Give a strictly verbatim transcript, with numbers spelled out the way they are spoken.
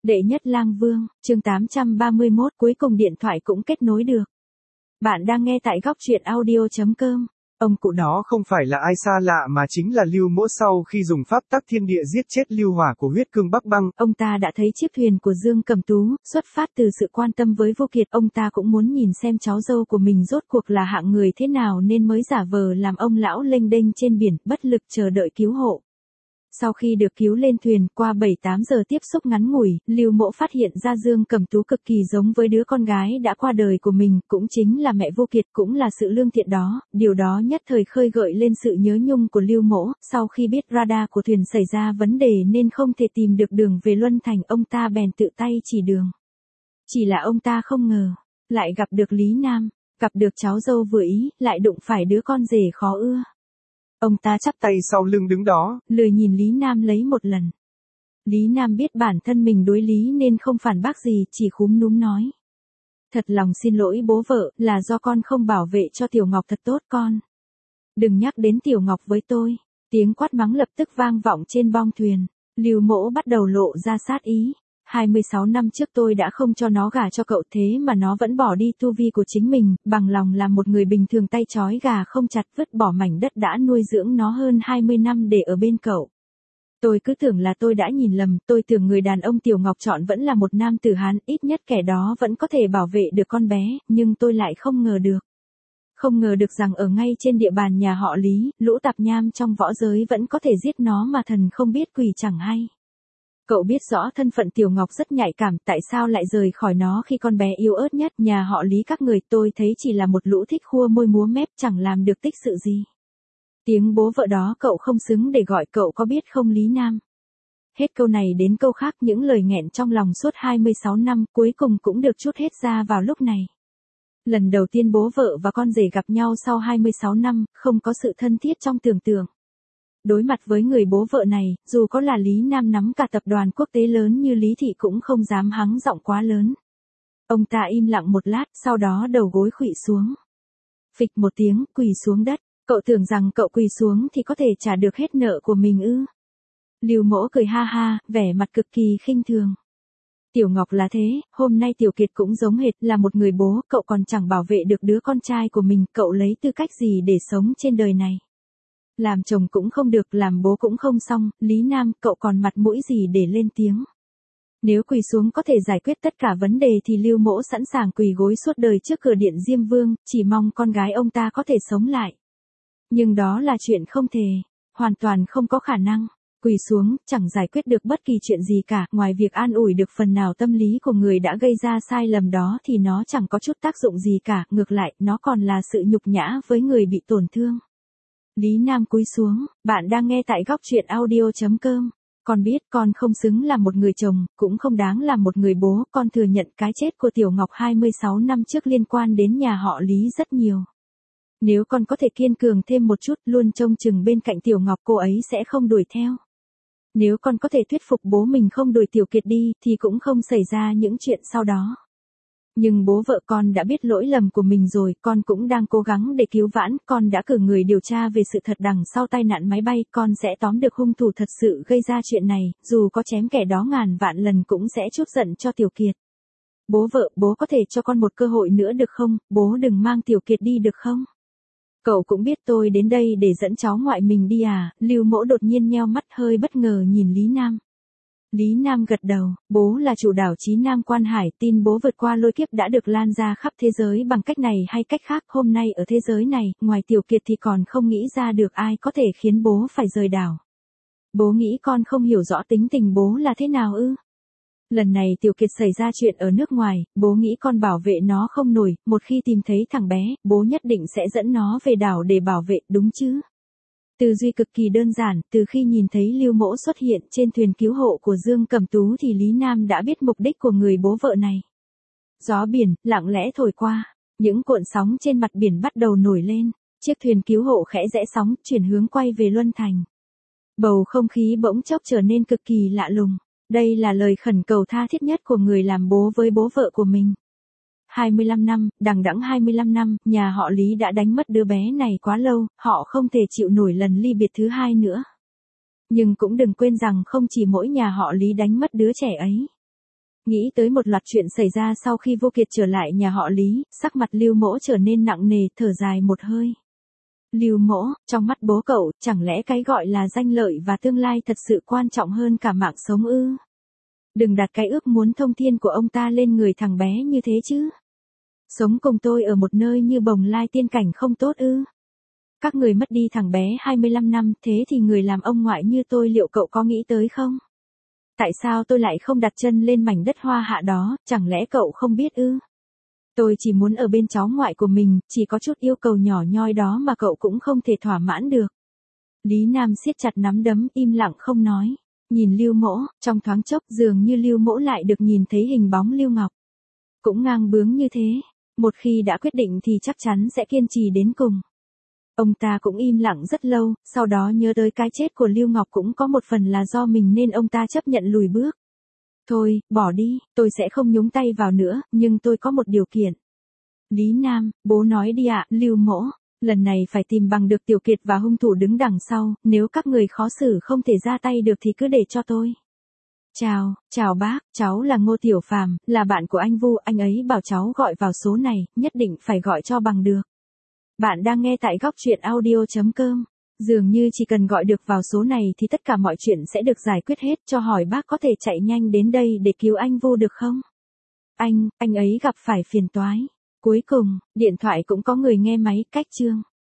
Đệ nhất lang vương, chương tám trăm ba mươi mốt, cuối cùng điện thoại cũng kết nối được. Bạn đang nghe tại góc truyện audio chấm com. Ông cụ Đó không phải là ai xa lạ mà chính là Lưu Mỗ sau khi dùng pháp tắc thiên địa giết chết Lưu Hỏa của huyết cương Bắc Băng. Ông ta đã thấy chiếc thuyền của Dương Cẩm Tú, xuất phát từ sự quan tâm với Vô Kiệt. Ông ta cũng muốn nhìn xem cháu dâu của mình rốt cuộc là hạng người thế nào nên mới giả vờ làm ông lão lênh đênh trên biển, bất lực chờ đợi cứu hộ. Sau khi được cứu lên thuyền, qua bảy tám giờ tiếp xúc ngắn ngủi, Lưu Mỗ phát hiện ra Dương Cẩm Tú cực kỳ giống với đứa con gái đã qua đời của mình, cũng chính là mẹ Vô Kiệt, cũng là sự lương thiện đó. Điều đó nhất thời khơi gợi lên sự nhớ nhung của Lưu Mỗ. Sau khi biết radar của thuyền xảy ra vấn đề nên không thể tìm được đường về Luân Thành, ông ta bèn tự tay chỉ đường. Chỉ là ông ta không ngờ, lại gặp được Lý Nam, gặp được cháu dâu vừa ý, lại đụng phải đứa con rể khó ưa. Ông ta chắp tay sau lưng đứng đó, lười nhìn Lý Nam lấy một lần. Lý Nam biết bản thân mình đối lý nên không phản bác gì, chỉ khúm núm nói. Thật lòng xin lỗi bố vợ, là do con không bảo vệ cho Tiểu Ngọc thật tốt con. Đừng nhắc đến Tiểu Ngọc với tôi. Tiếng quát mắng lập tức vang vọng trên bong thuyền. Lưu Mỗ bắt đầu lộ ra sát ý. hai mươi sáu năm trước tôi đã không cho nó gả cho cậu, thế mà nó vẫn bỏ đi tu vi của chính mình, bằng lòng làm một người bình thường tay trói gà không chặt, vứt bỏ mảnh đất đã nuôi dưỡng nó hơn hai mươi năm để ở bên cậu. Tôi cứ tưởng là tôi đã nhìn lầm, tôi tưởng người đàn ông Tiểu Ngọc chọn vẫn là một nam tử Hán, ít nhất kẻ đó vẫn có thể bảo vệ được con bé, nhưng tôi lại không ngờ được. Không ngờ được rằng ở ngay trên địa bàn nhà họ Lý, lũ tạp nham trong võ giới vẫn có thể giết nó mà thần không biết quỷ chẳng hay. Cậu biết rõ thân phận Tiểu Ngọc rất nhạy cảm, tại sao lại rời khỏi nó khi con bé yếu ớt nhất? Nhà họ Lý các người, tôi thấy chỉ là một lũ thích khua môi múa mép, chẳng làm được tích sự gì. Tiếng bố vợ đó cậu không xứng để gọi, cậu có biết không Lý Nam? Hết câu này đến câu khác, những lời nghẹn trong lòng suốt hai mươi sáu năm cuối cùng cũng được trút hết ra vào lúc này. Lần đầu tiên bố vợ và con rể gặp nhau sau hai mươi sáu năm, không có sự thân thiết trong tưởng tượng. Đối mặt với người bố vợ này, dù có là Lý Nam nắm cả tập đoàn quốc tế lớn như Lý Thị cũng không dám hắng giọng quá lớn. Ông ta im lặng một lát, sau đó đầu gối khuỵu xuống. Phịch một tiếng, quỳ xuống đất. Cậu tưởng rằng cậu quỳ xuống thì có thể trả được hết nợ của mình ư? Lưu Mỗ cười ha ha, vẻ mặt cực kỳ khinh thường. Tiểu Ngọc là thế, hôm nay Tiểu Kiệt cũng giống hệt, là một người bố, cậu còn chẳng bảo vệ được đứa con trai của mình, cậu lấy tư cách gì để sống trên đời này? Làm chồng cũng không được, làm bố cũng không xong, Lý Nam, cậu còn mặt mũi gì để lên tiếng? Nếu quỳ xuống có thể giải quyết tất cả vấn đề thì Lưu Mỗ sẵn sàng quỳ gối suốt đời trước cửa điện Diêm Vương, chỉ mong con gái ông ta có thể sống lại. Nhưng đó là chuyện không thể, hoàn toàn không có khả năng. Quỳ xuống, chẳng giải quyết được bất kỳ chuyện gì cả, ngoài việc an ủi được phần nào tâm lý của người đã gây ra sai lầm đó thì nó chẳng có chút tác dụng gì cả, ngược lại, nó còn là sự nhục nhã với người bị tổn thương. Lý Nam cúi xuống, bạn đang nghe tại góc truyện audio chấm com. Con biết con không xứng là một người chồng, cũng không đáng là một người bố, con thừa nhận cái chết của Tiểu Ngọc hai mươi sáu năm trước liên quan đến nhà họ Lý rất nhiều. Nếu con có thể kiên cường thêm một chút, luôn trông chừng bên cạnh Tiểu Ngọc, cô ấy sẽ không đuổi theo. Nếu con có thể thuyết phục bố mình không đuổi Tiểu Kiệt đi, thì cũng không xảy ra những chuyện sau đó. Nhưng bố vợ con đã biết lỗi lầm của mình rồi, con cũng đang cố gắng để cứu vãn, con đã cử người điều tra về sự thật đằng sau tai nạn máy bay, con sẽ tóm được hung thủ thật sự gây ra chuyện này, dù có chém kẻ đó ngàn vạn lần cũng sẽ trút giận cho Tiểu Kiệt. Bố vợ, bố có thể cho con một cơ hội nữa được không, bố đừng mang Tiểu Kiệt đi được không? Cậu cũng biết tôi đến đây để dẫn cháu ngoại mình đi à? Lưu Mỗ đột nhiên nheo mắt hơi bất ngờ nhìn Lý Nam. Lý Nam gật đầu, bố là chủ đảo Chí Nam Quan Hải, tin bố vượt qua lôi kiếp đã được lan ra khắp thế giới bằng cách này hay cách khác, hôm nay ở thế giới này, ngoài Tiểu Kiệt thì còn không nghĩ ra được ai có thể khiến bố phải rời đảo. Bố nghĩ con không hiểu rõ tính tình bố là thế nào ư? Lần này Tiểu Kiệt xảy ra chuyện ở nước ngoài, bố nghĩ con bảo vệ nó không nổi, một khi tìm thấy thằng bé, bố nhất định sẽ dẫn nó về đảo để bảo vệ, đúng chứ? Tư duy cực kỳ đơn giản, từ khi nhìn thấy Lưu Mỗ xuất hiện trên thuyền cứu hộ của Dương Cẩm Tú thì Lý Nam đã biết mục đích của người bố vợ này. Gió biển, lặng lẽ thổi qua, những cuộn sóng trên mặt biển bắt đầu nổi lên, chiếc thuyền cứu hộ khẽ rẽ sóng, chuyển hướng quay về Luân Thành. Bầu không khí bỗng chốc trở nên cực kỳ lạ lùng. Đây là lời khẩn cầu tha thiết nhất của người làm bố với bố vợ của mình. hai mươi lăm năm, đằng đẵng hai mươi lăm năm, nhà họ Lý đã đánh mất đứa bé này quá lâu, họ không thể chịu nổi lần ly biệt thứ hai nữa. Nhưng cũng đừng quên rằng không chỉ mỗi nhà họ Lý đánh mất đứa trẻ ấy. Nghĩ tới một loạt chuyện xảy ra sau khi Vô Kiệt trở lại nhà họ Lý, sắc mặt Lưu Mỗ trở nên nặng nề, thở dài một hơi. Lưu Mỗ, trong mắt bố cậu, chẳng lẽ cái gọi là danh lợi và tương lai thật sự quan trọng hơn cả mạng sống ư? Đừng đặt cái ước muốn thông thiên của ông ta lên người thằng bé như thế chứ. Sống cùng tôi ở một nơi như Bồng Lai tiên cảnh không tốt ư? Các người mất đi thằng bé hai mươi lăm năm, thế thì người làm ông ngoại như tôi liệu cậu có nghĩ tới không? Tại sao tôi lại không đặt chân lên mảnh đất hoa hạ đó, chẳng lẽ cậu không biết ư? Tôi chỉ muốn ở bên cháu ngoại của mình, chỉ có chút yêu cầu nhỏ nhoi đó mà cậu cũng không thể thỏa mãn được. Lý Nam siết chặt nắm đấm, im lặng không nói. Nhìn Lưu Mỗ, trong thoáng chốc dường như Lưu Mỗ lại được nhìn thấy hình bóng Lưu Ngọc. Cũng ngang bướng như thế, một khi đã quyết định thì chắc chắn sẽ kiên trì đến cùng. Ông ta cũng im lặng rất lâu, sau đó nhớ tới cái chết của Lưu Ngọc cũng có một phần là do mình nên ông ta chấp nhận lùi bước. Thôi, bỏ đi, tôi sẽ không nhúng tay vào nữa, nhưng tôi có một điều kiện. Lý Nam, bố nói đi ạ, Lưu Mỗ, lần này phải tìm bằng được Tiểu Kiệt và hung thủ đứng đằng sau, nếu các người khó xử không thể ra tay được thì cứ để cho tôi. Chào, chào bác, cháu là Ngô Tiểu Phàm, là bạn của anh Vu, anh ấy bảo cháu gọi vào số này, nhất định phải gọi cho bằng được. Bạn đang nghe tại góc truyện audio chấm com. Dường như chỉ cần gọi được vào số này thì tất cả mọi chuyện sẽ được giải quyết hết, cho hỏi bác có thể chạy nhanh đến đây để cứu anh Vu được không? Anh, anh ấy gặp phải phiền toái. Cuối cùng, điện thoại cũng có người nghe máy, cách chương.